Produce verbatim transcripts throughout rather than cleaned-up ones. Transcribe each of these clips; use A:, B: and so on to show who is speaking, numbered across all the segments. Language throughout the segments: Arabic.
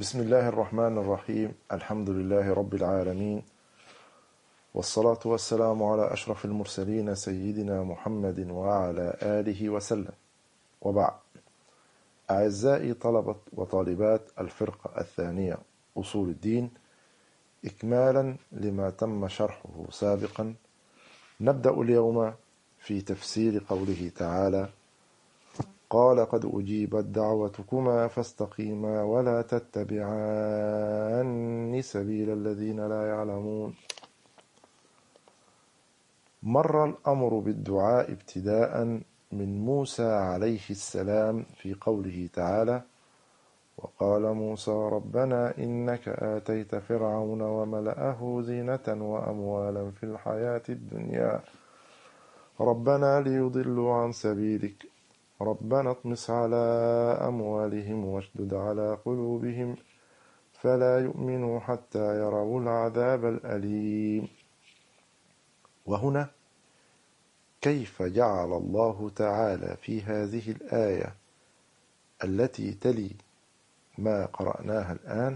A: بسم الله الرحمن الرحيم. الحمد لله رب العالمين، والصلاة والسلام على أشرف المرسلين سيدنا محمد وعلى آله وسلم، وبعد. أعزائي طلبة وطالبات الفرقة الثانية أصول الدين، إكمالا لما تم شرحه سابقا، نبدأ اليوم في تفسير قوله تعالى: قال قد أجيبت دعوتكما فاستقيما ولا تتبعان سبيل الذين لا يعلمون. مر الأمر بالدعاء ابتداء من موسى عليه السلام في قوله تعالى: وقال موسى ربنا إنك آتيت فرعون وملأه زينة وأموالا في الحياة الدنيا ربنا ليضلوا عن سبيلك ربنا اطمس على أموالهم واشدد على قلوبهم فلا يؤمنوا حتى يروا العذاب الأليم. وهنا كيف جعل الله تعالى في هذه الآية التي تلي ما قرأناها الآن،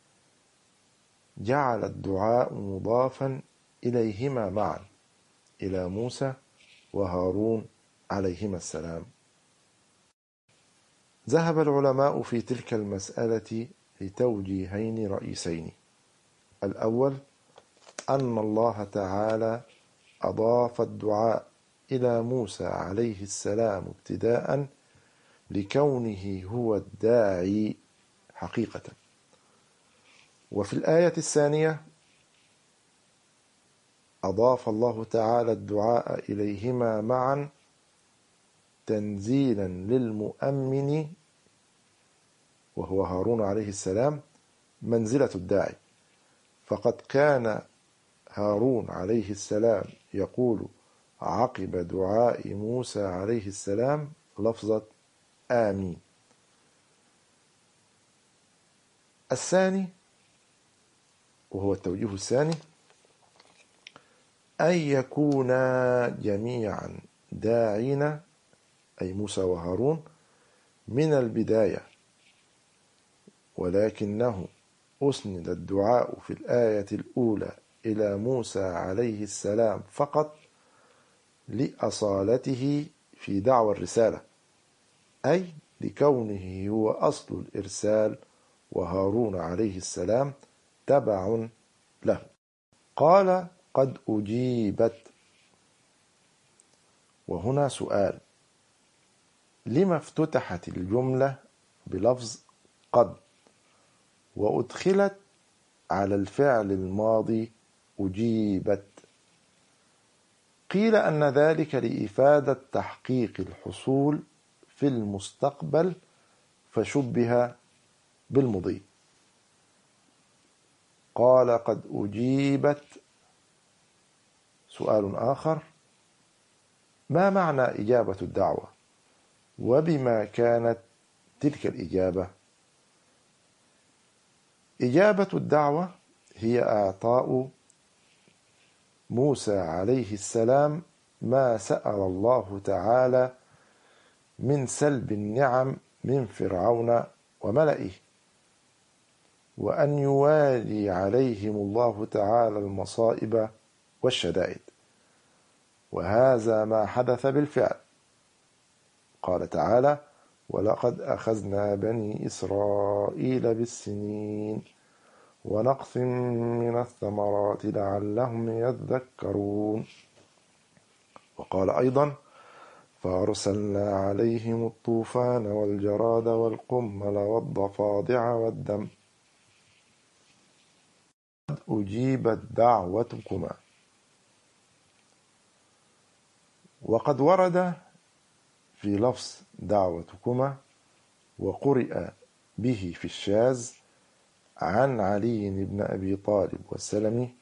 A: جعل الدعاء مضافا إليهما معا، إلى موسى وهارون عليهما السلام. ذهب العلماء في تلك المسألة لتوجيهين رئيسين: الأول أن الله تعالى أضاف الدعاء إلى موسى عليه السلام ابتداء لكونه هو الداعي حقيقة، وفي الآية الثانية أضاف الله تعالى الدعاء إليهما معا تنزيلا للمؤمن وهو هارون عليه السلام منزلة الداعي، فقد كان هارون عليه السلام يقول عقب دعاء موسى عليه السلام لفظة آمين. الثاني، وهو التوجيه الثاني، أن يكونا جميعا داعين، أي موسى وهارون، من البداية، ولكنه أسند الدعاء في الآية الأولى إلى موسى عليه السلام فقط لأصالته في دعوى الرسالة، أي لكونه هو أصل الإرسال وهارون عليه السلام تبع له. قال قد أجيبت، وهنا سؤال: لما افتتحت الجملة بلفظ قد وأدخلت على الفعل الماضي أجيبت؟ قيل أن ذلك لإفادة تحقيق الحصول في المستقبل فشبه بالمضي. قال قد أجيبت. سؤال آخر: ما معنى إجابة الدعوة؟ وبما كانت تلك الإجابة؟ إجابة الدعوة هي إعطاء موسى عليه السلام ما سأل الله تعالى من سلب النعم من فرعون وملئه، وأن يوالي عليهم الله تعالى المصائب والشدائد، وهذا ما حدث بالفعل. قال تعالى: ولقد أخذنا بني إسرائيل بالسنين ونقص من الثمرات لعلهم يذكرون. وقال أيضا: فأرسلنا عليهم الطوفان والجراد والقمل والضفادع والدم قد أجيبت دعوتكما. وقد ورد في لفظ دعوتكما وقرئ به في الشاذ عن علي بن أبي طالب والسلمي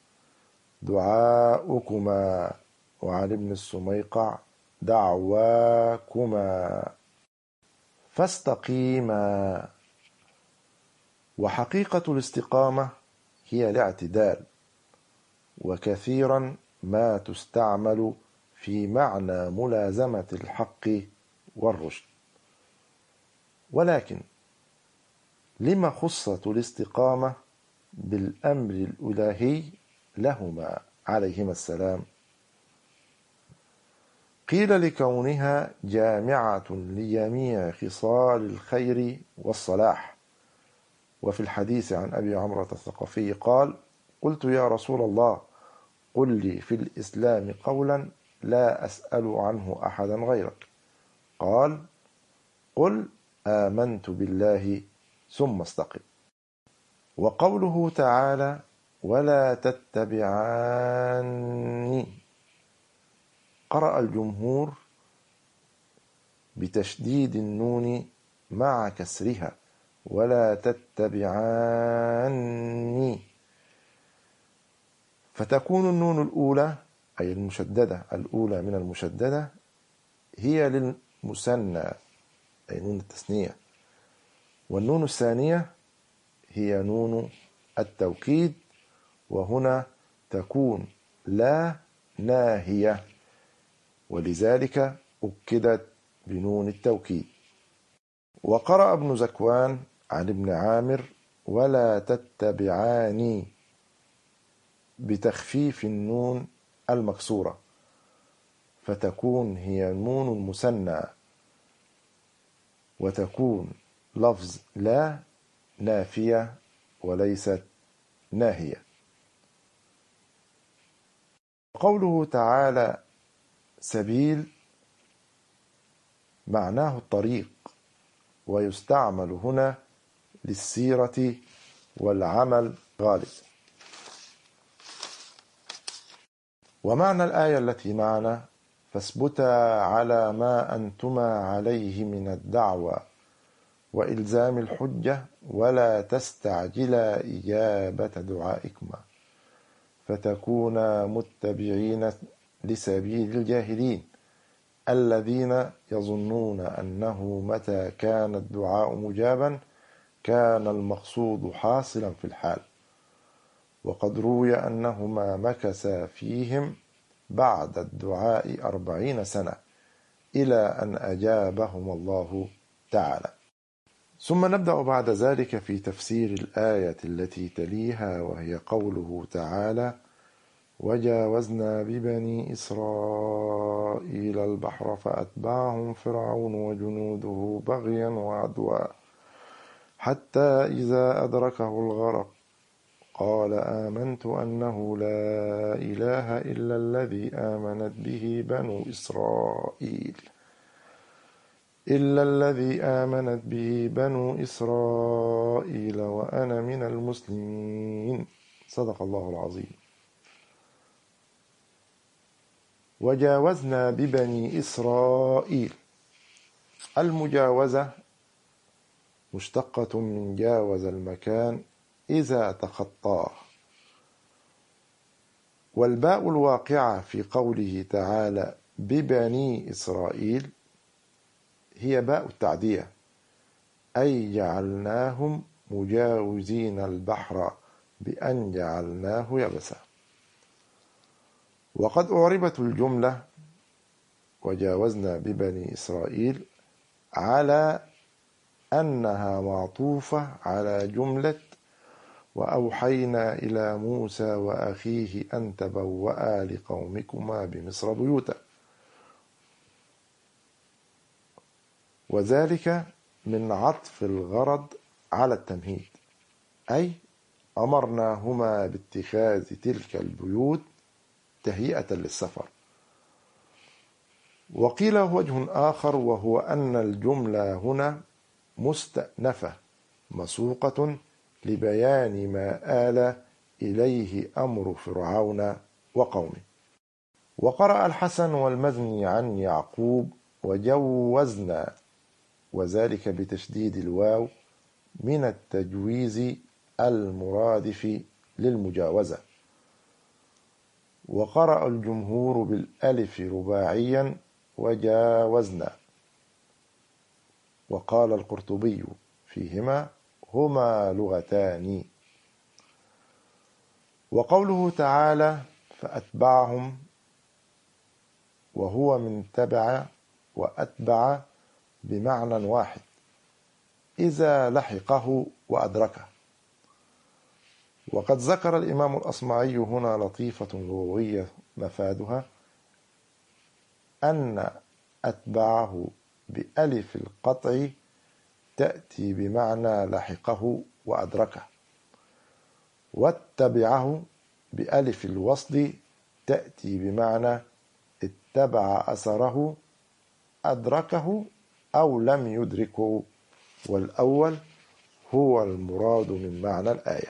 A: دعاؤكما، وعن ابن السميقع دعواكما، فاستقيما. وحقيقة الاستقامة هي الاعتدال، وكثيرا ما تستعمل في معنى ملازمة الحق والرشد، ولكن لما خصت الاستقامة بالأمر الإلهي لهما عليهما السلام؟ قيل لكونها جامعة لجميع خصال الخير والصلاح. وفي الحديث عن أبي عمرة الثقفي قال: قلت يا رسول الله قل لي في الإسلام قولا لا أسأل عنه أحدا غيرك. قال: قل آمنت بالله ثم استقم. وقوله تعالى: ولا تتبعاني، قرأ الجمهور بتشديد النون مع كسرها، ولا تتبعاني، فتكون النون الأولى أي المشددة الأولى من المشددة هي للمثنى أي نون التثنية، والنون الثانية هي نون التوكيد، وهنا تكون لا ناهية، ولذلك أكدت بنون التوكيد. وقرأ ابن زكوان عن ابن عامر: ولا تتبعاني، بتخفيف النون المكسورة، فتكون هي نون المثنى، وتكون لفظ لا نافية وليست ناهية. قوله تعالى سبيل معناه الطريق، ويستعمل هنا للسيرة والعمل غالب. ومعنى الآية التي معنا: فاثبتا على ما أنتما عليه من الدعوة وإلزام الحجة، ولا تستعجلا إجابة دعائكما، فتكونا متبعين لسبيل الجاهلين الذين يظنون أنه متى كان الدعاء مجابا كان المقصود حاصلا في الحال. وقد روي أنهما مكثا فيهم بعد الدعاء أربعين سنة إلى أن أجابهم الله تعالى. ثم نبدأ بعد ذلك في تفسير الآية التي تليها، وهي قوله تعالى: وجاوزنا ببني إسرائيل البحر فأتبعهم فرعون وجنوده بغيا وعدوا حتى إذا أدركه الغرق قال آمنت أنه لا إله إلا الذي آمنت به بنو إسرائيل إلا الذي آمنت به بنو إسرائيل وأنا من المسلمين. صدق الله العظيم. وجاوزنا ببني إسرائيل، المجاوزة مشتقة من جاوز المكان إذا تخطاه، والباء الواقعة في قوله تعالى ببني إسرائيل هي باء التعدية، أي جعلناهم مجاوزين البحر بأن جعلناه يبسا. وقد أعربت الجملة وجاوزنا ببني إسرائيل على أنها معطوفة على جملة وأوحينا إلى موسى وأخيه أن تبوأ لقومكما بمصر بيوتا، وذلك من عطف الغرض على التمهيد، أي أمرناهما باتخاذ تلك البيوت تهيئة للسفر. وقيل وجه آخر، وهو أن الجملة هنا مستأنفة مسوقة لبيان ما آل إليه أمر فرعون وقومه. وقرأ الحسن والمزني عن يعقوب وجوزنا، وذلك بتشديد الواو من التجويز المرادف للمجاوزة. وقرأ الجمهور بالألف رباعيا وجاوزنا. وقال القرطبي فيهما هما لغتان. وقوله تعالى فأتبعهم، وهو من تبع وأتبع بمعنى واحد، إذا لحقه وأدركه. وقد ذكر الإمام الأصمعي هنا لطيفة لغوية مفادها أن أتبعه بألف القطع تأتي بمعنى لحقه وأدركه، واتبعه بألف الوصل تأتي بمعنى اتبع أثره أدركه أو لم يدركه، والأول هو المراد من معنى الآية.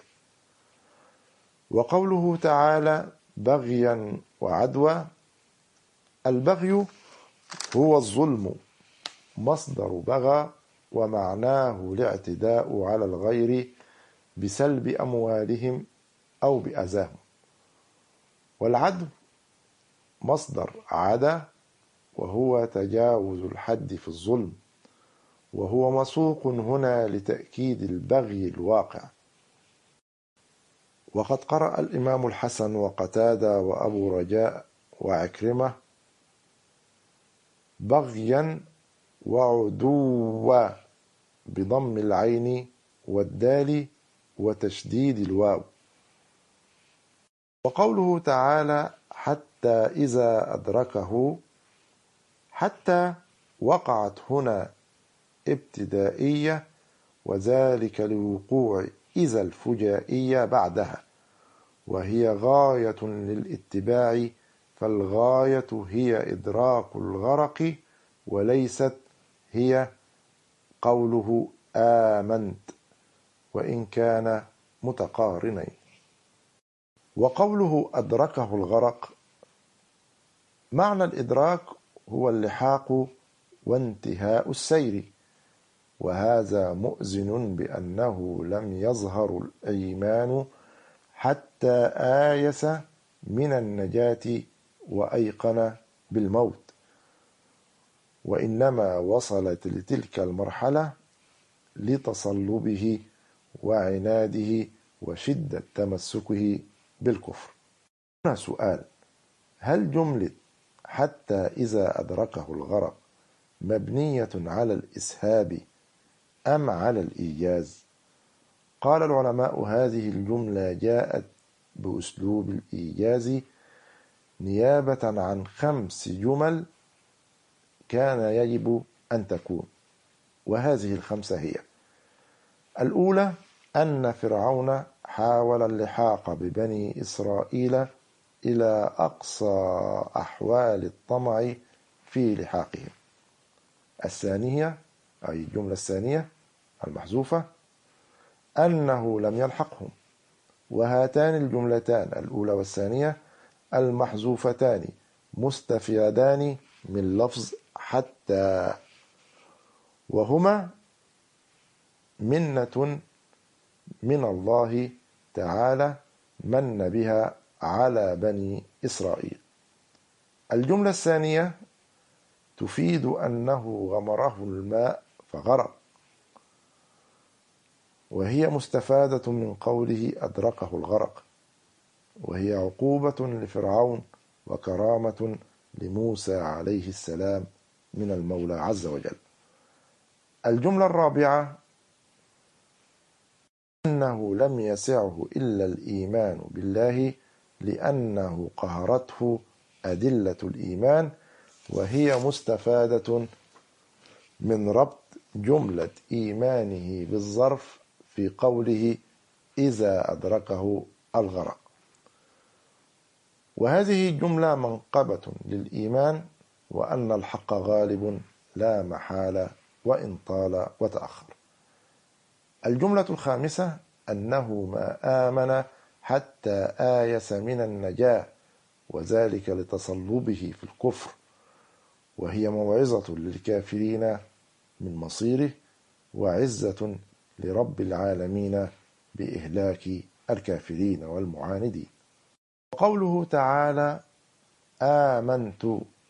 A: وقوله تعالى بغيا وعدوى، البغي هو الظلم، مصدر بغى، ومعناه الاعتداء على الغير بسلب أموالهم أو بأذاهم. والعدو مصدر عدا، وهو تجاوز الحد في الظلم، وهو مسوق هنا لتأكيد البغي الواقع. وقد قرأ الإمام الحسن وقتادة وأبو رجاء وعكرمة بغيا وعدوا بضم العين والدال وتشديد الواو. وقوله تعالى حتى إذا أدركه، حتى وقعت هنا ابتدائية، وذلك لوقوع إذا الفجائية بعدها، وهي غاية للاتباع، فالغاية هي إدراك الغرق، وليست هي قوله آمنت، وإن كان متقارنين. وقوله أدركه الغرق، معنى الإدراك هو اللحاق وانتهاء السير، وهذا مؤذن بأنه لم يظهر الإيمان حتى آيس من النجاة وأيقن بالموت، وإنما وصلت لتلك المرحلة لتصلبه وعناده وشدة تمسكه بالكفر. هنا سؤال: هل جملة حتى إذا أدركه الغرق مبنية على الإسهاب أم على الإيجاز؟ قال العلماء هذه الجملة جاءت بأسلوب الإيجاز نيابة عن خمس جمل كان يجب أن تكون، وهذه الخمسة هي: الأولى أن فرعون حاول اللحاق ببني إسرائيل إلى أقصى أحوال الطمع في لحاقهم. الثانية، أي الجملة الثانية المحذوفة، أنه لم يلحقهم. وهاتان الجملتان الأولى والثانية المحذوفتان مستفيدان من لفظ حتى، وهما منة من الله تعالى من بها على بني إسرائيل. الجملة الثانية تفيد أنه غمره الماء فغرق، وهي مستفادة من قوله أدركه الغرق، وهي عقوبة لفرعون وكرامة لموسى عليه السلام من المولى عز وجل. الجملة الرابعة أنه لم يسعه إلا الإيمان بالله لأنه قهرته أدلة الإيمان، وهي مستفادة من ربط جملة إيمانه بالظرف في قوله إذا أدركه الغرق. وهذه الجملة منقبة للإيمان، وأن الحق غالب لا محالة وإن طال وتأخر. الجملة الخامسة أنه ما آمن حتى آيس من النجاة، وذلك لتصلبه في الكفر، وهي موعظة للكافرين من مصيره، وعزة لرب العالمين بإهلاك الكافرين والمعاندين. وقوله تعالى آمنت،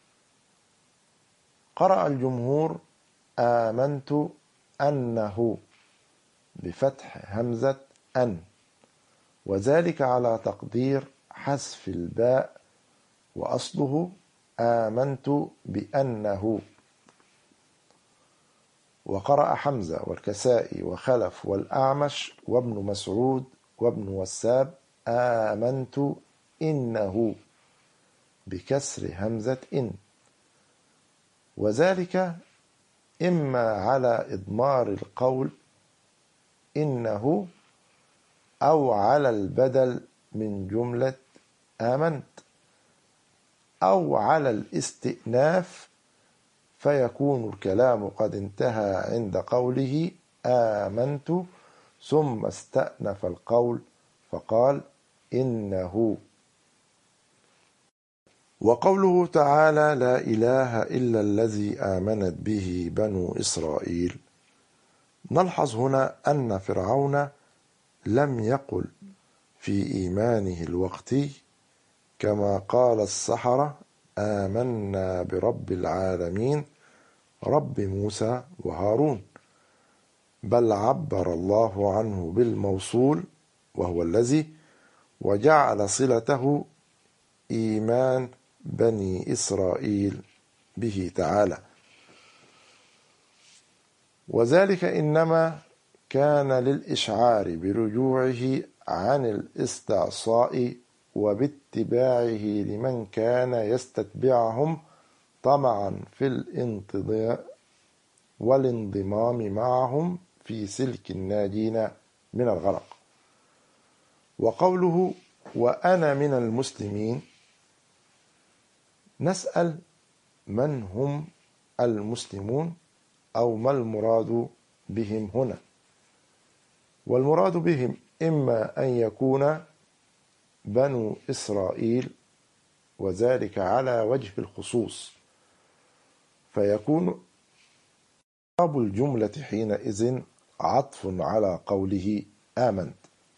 A: قرأ الجمهور آمنت أنه بفتح همزة أن، وذلك على تقدير حذف الباء، وأصله آمنت بأنه. وقرأ حمزة والكسائي وخلف والأعمش وابن مسعود وابن وساب آمنت إنه بكسر همزة إن، وذلك إما على إضمار القول إنه أو على البدل من جملة آمنت أو على الاستئناف، فيكون الكلام قد انتهى عند قوله آمنت ثم استأنف القول فقال إنه. وقوله تعالى لا إله إلا الذي آمنت به بنو إسرائيل، نلحظ هنا أن فرعون لم يقل في إيمانه الوقتي كما قال السحرة آمنا برب العالمين رب موسى وهارون، بل عبر الله عنه بالموصول وهو الذي، وجعل صلته إيمان بني إسرائيل به تعالى، وذلك إنما كان للإشعار برجوعه عن الاستعصاء وباتباعه لمن كان يستتبعهم طمعا في الانتضاء والانضمام معهم في سلك الناجين من الغرق. وقوله وأنا من المسلمين، نسأل من هم المسلمون أو ما المراد بهم هنا؟ والمراد بهم إما أن يكون بنو إسرائيل، وذلك على وجه الخصوص، فيكون إعراب الجملة حينئذ عطف على قوله آمنت،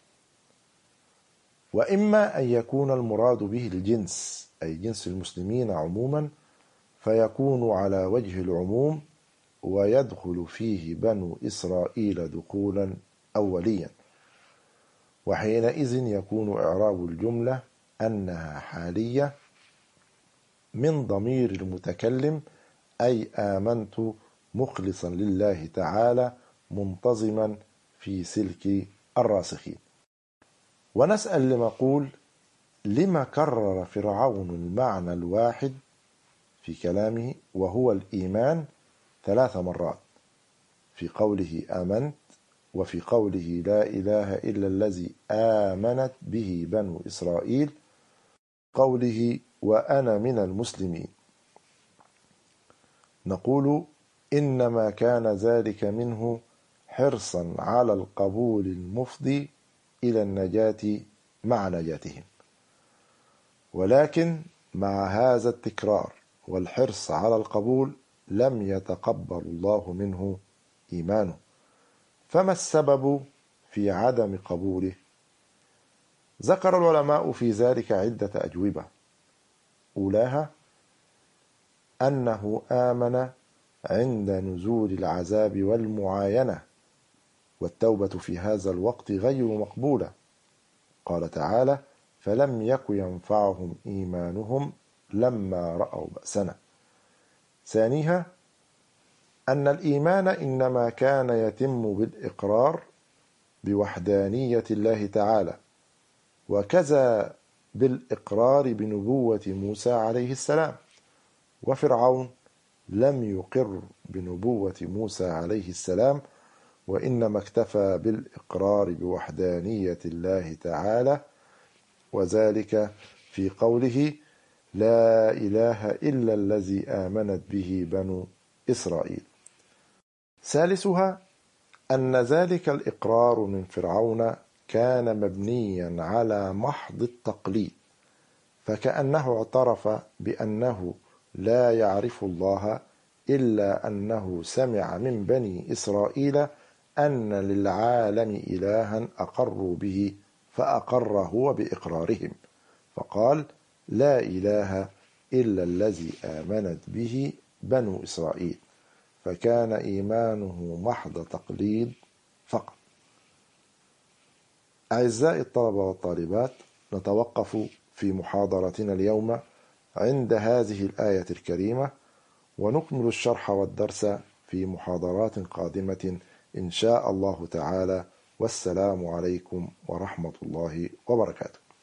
A: وإما أن يكون المراد به الجنس أي جنس المسلمين عموما، فيكون على وجه العموم ويدخل فيه بنو إسرائيل دخولا أوليا، وحينئذ يكون إعراب الجملة أنها حالية من ضمير المتكلم أي آمنت مخلصا لله تعالى منتظما في سلك الراسخين. ونسأل لمقول لما كرر فرعون المعنى الواحد في كلامه وهو الإيمان ثلاث مرات، في قوله آمنت، وفي قوله لا إله إلا الذي آمنت به بنو إسرائيل، قوله وأنا من المسلمين. نقول إنما كان ذلك منه حرصا على القبول المفضي إلى النجاة مع نجاتهم، ولكن مع هذا التكرار والحرص على القبول لم يتقبل الله منه إيمانه. فما السبب في عدم قبوله؟ ذكر العلماء في ذلك عدة أجوبة. أولاها أنه آمن عند نزول العذاب والمعاينة، والتوبة في هذا الوقت غير مقبولة. قال تعالى فلم يك ينفعهم إيمانهم لما رأوا بأسنا. ثانيها أن الإيمان إنما كان يتم بالإقرار بوحدانية الله تعالى، وكذا بالإقرار بنبوة موسى عليه السلام. وفرعون لم يقر بنبوة موسى عليه السلام، وإنما اكتفى بالإقرار بوحدانية الله تعالى، وذلك في قوله لا إله إلا الذي آمنت به بنو إسرائيل. ثالثها أن ذلك الإقرار من فرعون كان مبنيا على محض التقليد، فكأنه اعترف بأنه لا يعرف الله إلا أنه سمع من بني إسرائيل أن للعالم إلها أقروا به فأقر هو بإقرارهم، فقال لا إله إلا الذي آمنت به بنو إسرائيل، فكان إيمانه محض تقليد فقط. أعزائي الطلبة والطالبات، نتوقف في محاضرتنا اليوم عند هذه الآية الكريمة، ونكمل الشرح والدرس في محاضرات قادمة إن شاء الله تعالى. والسلام عليكم ورحمة الله وبركاته.